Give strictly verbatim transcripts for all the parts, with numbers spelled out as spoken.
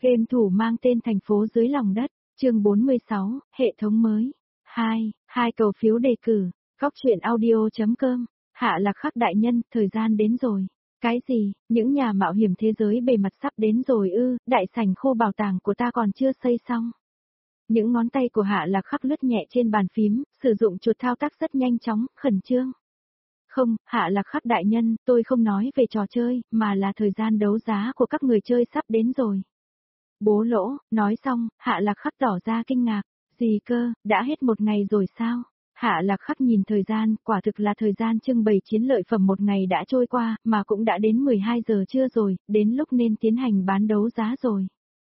Game thủ mang tên Thành phố dưới lòng đất, chương bốn mươi sáu, hệ thống mới. hai, hai cầu phiếu đề cử, góc truyện audio.com, Hạ Lạc Khắc đại nhân, thời gian đến rồi. Cái gì, những nhà mạo hiểm thế giới bề mặt sắp đến rồi ư, đại sảnh khu bảo tàng của ta còn chưa xây xong. Những ngón tay của Hạ Lạc Khắc lướt nhẹ trên bàn phím, sử dụng chuột thao tác rất nhanh chóng, khẩn trương. Không, Hạ Lạc Khắc đại nhân, tôi không nói về trò chơi, mà là thời gian đấu giá của các người chơi sắp đến rồi. Bố lỗ, nói xong, Hạ Lạc Khắc tỏ ra kinh ngạc. Gì cơ, đã hết một ngày rồi sao? Hạ Lạc Khắc nhìn thời gian, quả thực là thời gian trưng bày chiến lợi phẩm một ngày đã trôi qua, mà cũng đã đến mười hai giờ trưa rồi, đến lúc nên tiến hành bán đấu giá rồi.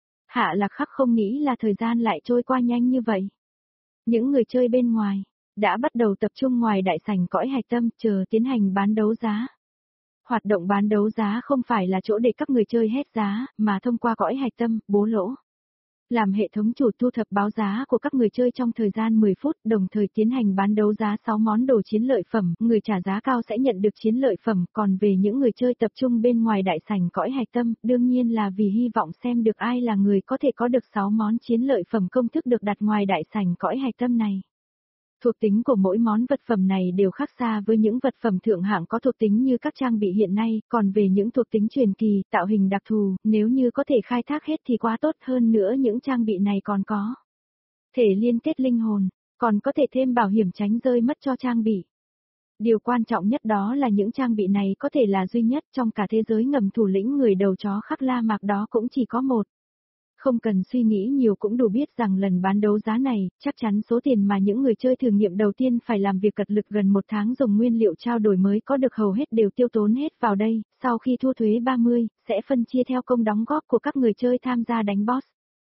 Hạ Lạc Khắc không nghĩ là thời gian lại trôi qua nhanh như vậy. Những người chơi bên ngoài, đã bắt đầu tập trung ngoài đại sảnh cõi hạch tâm, chờ tiến hành bán đấu giá. Hoạt động bán đấu giá không phải là chỗ để các người chơi hét giá, mà thông qua cõi hạch tâm, bố lỗ. Làm hệ thống chủ thu thập báo giá của các người chơi trong thời gian mười phút, đồng thời tiến hành bán đấu giá sáu món đồ chiến lợi phẩm, người trả giá cao sẽ nhận được chiến lợi phẩm, còn về những người chơi tập trung bên ngoài đại sảnh cõi hạch tâm, đương nhiên là vì hy vọng xem được ai là người có thể có được sáu món chiến lợi phẩm công thức được đặt ngoài đại sảnh cõi hạch tâm này. Thuộc tính của mỗi món vật phẩm này đều khác xa với những vật phẩm thượng hạng có thuộc tính như các trang bị hiện nay, còn về những thuộc tính truyền kỳ, tạo hình đặc thù, nếu như có thể khai thác hết thì quá tốt, hơn nữa những trang bị này còn có thể liên kết linh hồn, còn có thể thêm bảo hiểm tránh rơi mất cho trang bị. Điều quan trọng nhất đó là những trang bị này có thể là duy nhất trong cả thế giới ngầm, thủ lĩnh người đầu chó khắc La Mạc đó cũng chỉ có một. Không cần suy nghĩ nhiều cũng đủ biết rằng lần bán đấu giá này, chắc chắn số tiền mà những người chơi thử nghiệm đầu tiên phải làm việc cật lực gần một tháng dùng nguyên liệu trao đổi mới có được hầu hết đều tiêu tốn hết vào đây, sau khi thu thuế ba mươi, sẽ phân chia theo công đóng góp của các người chơi tham gia đánh boss.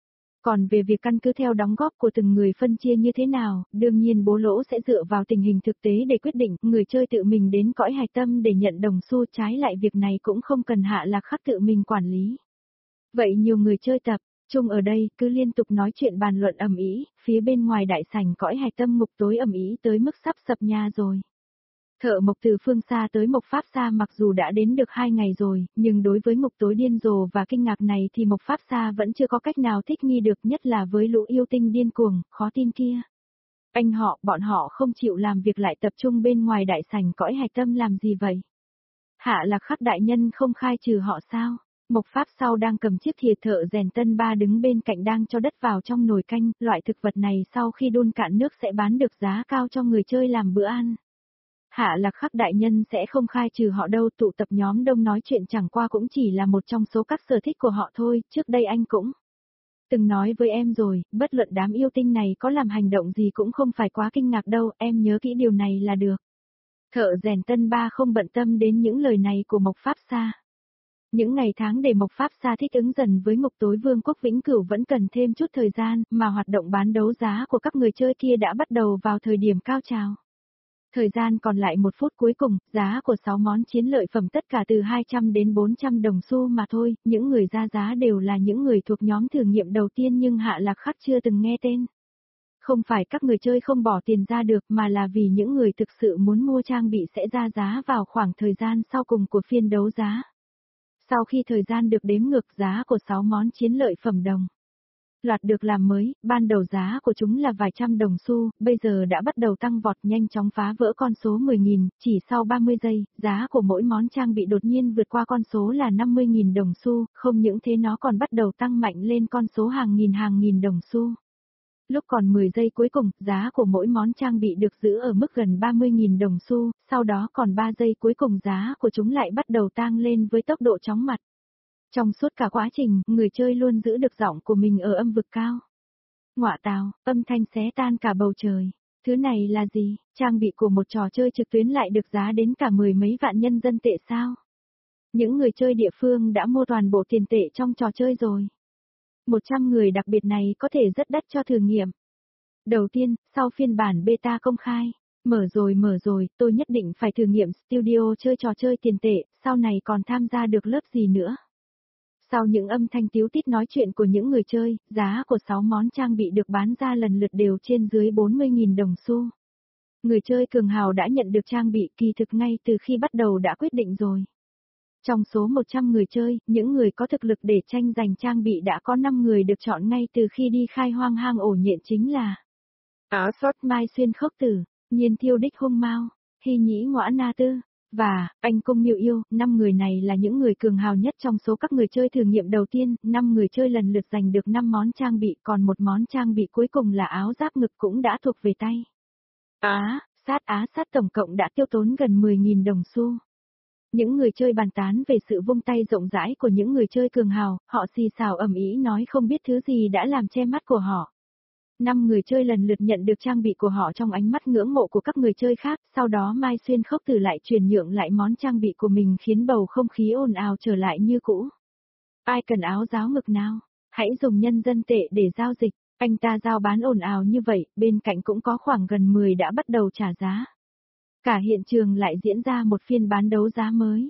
Còn về việc căn cứ theo đóng góp của từng người phân chia như thế nào, đương nhiên bố lỗ sẽ dựa vào tình hình thực tế để quyết định, người chơi tự mình đến cõi hạch tâm để nhận đồng xu, trái lại việc này cũng không cần Hạ Lạc Khắc tự mình quản lý. Vậy nhiều người chơi tập chung ở đây, cứ liên tục nói chuyện bàn luận ầm ĩ, phía bên ngoài đại sảnh cõi hạch tâm ngục tối ầm ĩ tới mức sắp sập nhà rồi. Thợ mộc từ phương xa tới Mộc Pháp Sa mặc dù đã đến được hai ngày rồi, nhưng đối với ngục tối điên rồ và kinh ngạc này thì Mộc Pháp Sa vẫn chưa có cách nào thích nghi được, nhất là với lũ yêu tinh điên cuồng, khó tin kia. Anh họ, bọn họ không chịu làm việc lại tập trung bên ngoài đại sảnh cõi hạch tâm làm gì vậy? Hạ Lạc Khắc đại nhân không khai trừ họ sao? Mộc Pháp sau đang cầm chiếc thìa thợ rèn tân ba đứng bên cạnh đang cho đất vào trong nồi canh, loại thực vật này sau khi đun cạn nước sẽ bán được giá cao cho người chơi làm bữa ăn. Hạ Lạc Khắc đại nhân sẽ không khai trừ họ đâu, tụ tập nhóm đông nói chuyện chẳng qua cũng chỉ là một trong số các sở thích của họ thôi, trước đây anh cũng từng nói với em rồi, bất luận đám yêu tinh này có làm hành động gì cũng không phải quá kinh ngạc đâu, em nhớ kỹ điều này là được. Thợ rèn tân ba không bận tâm đến những lời này của Mộc Pháp Sa. Những ngày tháng để Mộc Pháp Sa thích ứng dần với ngục tối vương quốc vĩnh cửu vẫn cần thêm chút thời gian, mà hoạt động bán đấu giá của các người chơi kia đã bắt đầu vào thời điểm cao trào. Thời gian còn lại một phút cuối cùng, giá của sáu món chiến lợi phẩm tất cả từ hai trăm đến bốn trăm đồng xu mà thôi, những người ra giá đều là những người thuộc nhóm thử nghiệm đầu tiên nhưng Hạ Lạc Khắc chưa từng nghe tên. Không phải các người chơi không bỏ tiền ra được mà là vì những người thực sự muốn mua trang bị sẽ ra giá vào khoảng thời gian sau cùng của phiên đấu giá. Sau khi thời gian được đếm ngược, giá của sáu món chiến lợi phẩm đồng loạt được làm mới, ban đầu giá của chúng là vài trăm đồng xu, bây giờ đã bắt đầu tăng vọt nhanh chóng phá vỡ con số mười nghìn, chỉ sau ba mươi giây, giá của mỗi món trang bị đột nhiên vượt qua con số là năm mươi nghìn đồng xu, không những thế nó còn bắt đầu tăng mạnh lên con số hàng nghìn hàng nghìn đồng xu. Lúc còn mười giây cuối cùng, giá của mỗi món trang bị được giữ ở mức gần ba mươi nghìn đồng xu, sau đó còn ba giây cuối cùng giá của chúng lại bắt đầu tăng lên với tốc độ chóng mặt. Trong suốt cả quá trình, người chơi luôn giữ được giọng của mình ở âm vực cao. Ngọa tào, âm thanh xé tan cả bầu trời. Thứ này là gì? Trang bị của một trò chơi trực tuyến lại được giá đến cả mười mấy vạn nhân dân tệ sao? Những người chơi địa phương đã mua toàn bộ tiền tệ trong trò chơi rồi. một trăm người đặc biệt này có thể rất đắt cho thử nghiệm. Đầu tiên, sau phiên bản beta công khai, mở rồi mở rồi, tôi nhất định phải thử nghiệm studio chơi trò chơi tiền tệ, sau này còn tham gia được lớp gì nữa. Sau những âm thanh tíu tít nói chuyện của những người chơi, giá của sáu món trang bị được bán ra lần lượt đều trên dưới bốn mươi nghìn đồng xu. Người chơi cường hào đã nhận được trang bị kỳ thực ngay từ khi bắt đầu đã quyết định rồi. Trong số một trăm người chơi, những người có thực lực để tranh giành trang bị đã có năm người được chọn ngay từ khi đi khai hoang hang ổ nhện chính là Áo Sót Mai Xuyên Khốc Tử, Nhiên Thiêu Đích Hung Mao, Hy Nhĩ Ngõa Na Tư, và Anh Cung Miệu Yêu. Năm người này là những người cường hào nhất trong số các người chơi thử nghiệm đầu tiên, năm người chơi lần lượt giành được năm món trang bị, còn một món trang bị cuối cùng là áo giáp ngực cũng đã thuộc về tay. Á, sát á sát tổng cộng đã tiêu tốn gần mười nghìn đồng xu. Những người chơi bàn tán về sự vung tay rộng rãi của những người chơi cường hào, họ xì xào ầm ĩ nói không biết thứ gì đã làm che mắt của họ. Năm người chơi lần lượt nhận được trang bị của họ trong ánh mắt ngưỡng mộ của các người chơi khác, sau đó Mai Xuyên Khốc Tử lại truyền nhượng lại món trang bị của mình khiến bầu không khí ồn ào trở lại như cũ. Ai cần áo giáo ngực nào? Hãy dùng nhân dân tệ để giao dịch. Anh ta giao bán ồn ào như vậy, bên cạnh cũng có khoảng gần mười đã bắt đầu trả giá. Cả hiện trường lại diễn ra một phiên bán đấu giá mới.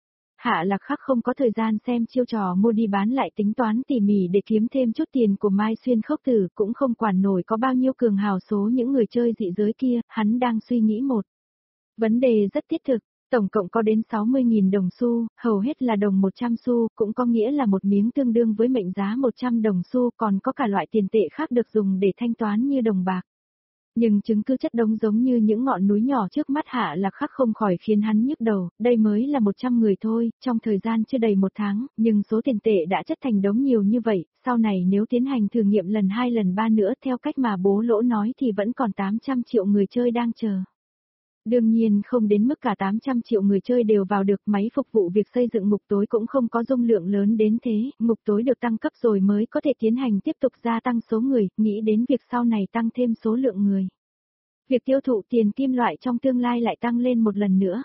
Hạ Lạc Khắc không có thời gian xem chiêu trò mua đi bán lại tính toán tỉ mỉ để kiếm thêm chút tiền của Mai Xuyên Khốc Tử, cũng không quản nổi có bao nhiêu cường hào số những người chơi dị giới kia, hắn đang suy nghĩ một vấn đề rất thiết thực, tổng cộng có đến sáu mươi nghìn đồng xu, hầu hết là đồng một trăm xu, cũng có nghĩa là một miếng tương đương với mệnh giá một trăm đồng xu, còn có cả loại tiền tệ khác được dùng để thanh toán như đồng bạc. Nhưng chứng cứ chất đống giống như những ngọn núi nhỏ trước mắt Hạ Lạc Khắc không khỏi khiến hắn nhức đầu, đây mới là một trăm người thôi, trong thời gian chưa đầy một tháng, nhưng số tiền tệ đã chất thành đống nhiều như vậy, sau này nếu tiến hành thử nghiệm lần hai lần ba nữa theo cách mà bố Lỗ nói thì vẫn còn tám trăm triệu người chơi đang chờ. Đương nhiên không đến mức cả tám trăm triệu người chơi đều vào được, máy phục vụ việc xây dựng ngục tối cũng không có dung lượng lớn đến thế, ngục tối được tăng cấp rồi mới có thể tiến hành tiếp tục gia tăng số người, nghĩ đến việc sau này tăng thêm số lượng người. Việc tiêu thụ tiền kim loại trong tương lai lại tăng lên một lần nữa.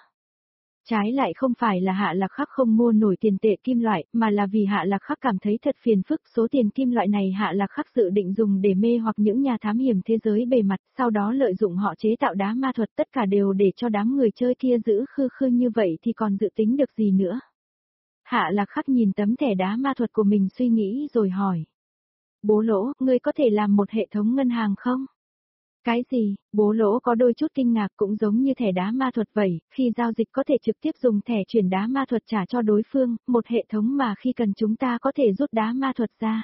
Trái lại không phải là Hạ Lạc Khắc không mua nổi tiền tệ kim loại, mà là vì Hạ Lạc Khắc cảm thấy thật phiền phức, số tiền kim loại này Hạ Lạc Khắc dự định dùng để mê hoặc những nhà thám hiểm thế giới bề mặt, sau đó lợi dụng họ chế tạo đá ma thuật, tất cả đều để cho đám người chơi kia giữ khư khư như vậy thì còn dự tính được gì nữa. Hạ Lạc Khắc nhìn tấm thẻ đá ma thuật của mình suy nghĩ rồi hỏi. Bố Lỗ, ngươi có thể làm một hệ thống ngân hàng không? Cái gì? Bố Lỗ có đôi chút kinh ngạc, cũng giống như thẻ đá ma thuật vậy, khi giao dịch có thể trực tiếp dùng thẻ chuyển đá ma thuật trả cho đối phương, một hệ thống mà khi cần chúng ta có thể rút đá ma thuật ra.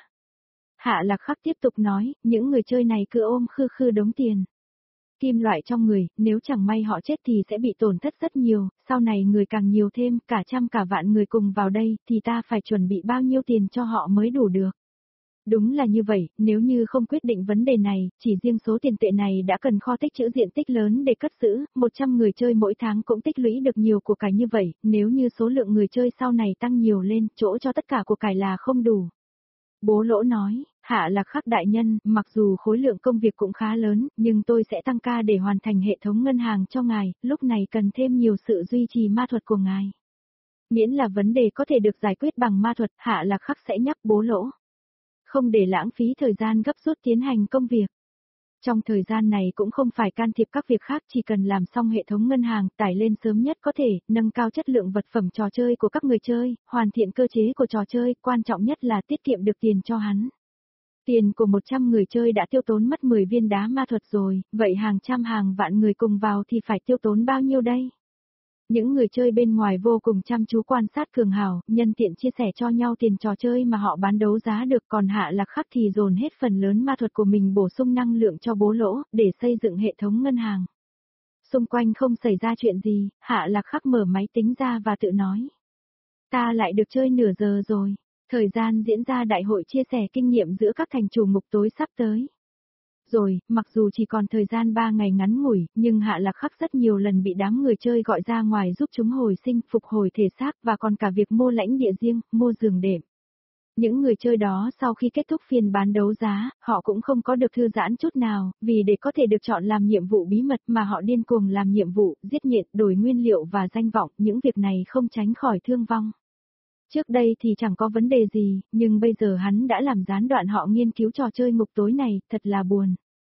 Hạ Lạc Khắc tiếp tục nói, những người chơi này cứ ôm khư khư đống tiền kim loại trong người, nếu chẳng may họ chết thì sẽ bị tổn thất rất nhiều, sau này người càng nhiều thêm, cả trăm cả vạn người cùng vào đây, thì ta phải chuẩn bị bao nhiêu tiền cho họ mới đủ được. Đúng là như vậy, nếu như không quyết định vấn đề này, chỉ riêng số tiền tệ này đã cần kho tích trữ diện tích lớn để cất giữ, một trăm người chơi mỗi tháng cũng tích lũy được nhiều của cải như vậy, nếu như số lượng người chơi sau này tăng nhiều lên, chỗ cho tất cả của cải là không đủ. Bố Lỗ nói, Hạ Lạc Khắc đại nhân, mặc dù khối lượng công việc cũng khá lớn, nhưng tôi sẽ tăng ca để hoàn thành hệ thống ngân hàng cho ngài, lúc này cần thêm nhiều sự duy trì ma thuật của ngài. Miễn là vấn đề có thể được giải quyết bằng ma thuật, Hạ Lạc Khắc sẽ nhắc Bố Lỗ. Không để lãng phí thời gian gấp rút tiến hành công việc. Trong thời gian này cũng không phải can thiệp các việc khác, chỉ cần làm xong hệ thống ngân hàng, tải lên sớm nhất có thể, nâng cao chất lượng vật phẩm trò chơi của các người chơi, hoàn thiện cơ chế của trò chơi, quan trọng nhất là tiết kiệm được tiền cho hắn. Tiền của một trăm người chơi đã tiêu tốn mất mười viên đá ma thuật rồi, vậy hàng trăm hàng vạn người cùng vào thì phải tiêu tốn bao nhiêu đây? Những người chơi bên ngoài vô cùng chăm chú quan sát cường hào, nhân tiện chia sẻ cho nhau tiền trò chơi mà họ bán đấu giá được, còn Hạ Lạc Khắc thì dồn hết phần lớn ma thuật của mình bổ sung năng lượng cho Bố Lỗ, để xây dựng hệ thống ngân hàng. Xung quanh không xảy ra chuyện gì, Hạ Lạc Khắc mở máy tính ra và tự nói. Ta lại được chơi nửa giờ rồi, thời gian diễn ra đại hội chia sẻ kinh nghiệm giữa các thành chủ ngục tối sắp tới. Rồi, mặc dù chỉ còn thời gian ba ngày ngắn ngủi, nhưng Hạ Lạc Khắc rất nhiều lần bị đám người chơi gọi ra ngoài giúp chúng hồi sinh, phục hồi thể xác và còn cả việc mua lãnh địa riêng, mua giường đệm. Những người chơi đó sau khi kết thúc phiên bán đấu giá, họ cũng không có được thư giãn chút nào, vì để có thể được chọn làm nhiệm vụ bí mật mà họ điên cuồng làm nhiệm vụ, giết nhện, đổi nguyên liệu và danh vọng, những việc này không tránh khỏi thương vong. Trước đây thì chẳng có vấn đề gì, nhưng bây giờ hắn đã làm gián đoạn họ nghiên cứu trò chơi ngục tối này, thật là buồn.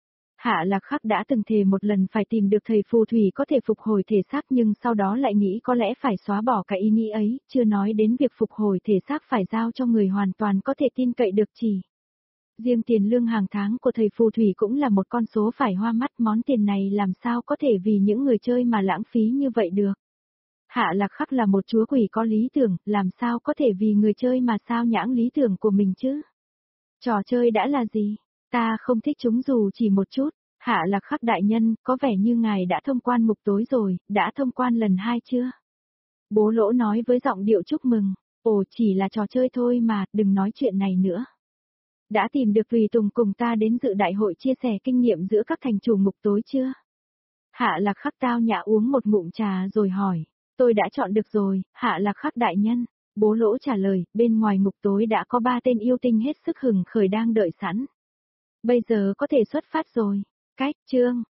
Hạ Lạc Khắc đã từng thề một lần phải tìm được thầy phù thủy có thể phục hồi thể xác, nhưng sau đó lại nghĩ có lẽ phải xóa bỏ cái ý nghĩ ấy, chưa nói đến việc phục hồi thể xác phải giao cho người hoàn toàn có thể tin cậy được chỉ. Riêng tiền lương hàng tháng của thầy phù thủy cũng là một con số phải hoa mắt, món tiền này làm sao có thể vì những người chơi mà lãng phí như vậy được. Hạ Lạc Khắc là một chúa quỷ có lý tưởng, làm sao có thể vì người chơi mà sao nhãng lý tưởng của mình chứ? Trò chơi đã là gì? Ta không thích chúng dù chỉ một chút. Hạ Lạc Khắc đại nhân, có vẻ như ngài đã thông quan ngục tối rồi, đã thông quan lần hai chưa? Bố Lỗ nói với giọng điệu chúc mừng. Ồ, chỉ là trò chơi thôi mà, đừng nói chuyện này nữa. Đã tìm được tùy tùng cùng ta đến dự đại hội chia sẻ kinh nghiệm giữa các thành chủ ngục tối chưa? Hạ Lạc Khắc tao nhã uống một ngụm trà rồi hỏi. Tôi đã chọn được rồi, Hạ Lạc Khắc đại nhân. Bố Lỗ trả lời, bên ngoài ngục tối đã có ba tên yêu tinh hết sức hừng khởi đang đợi sẵn. Bây giờ có thể xuất phát rồi. Cách, chương.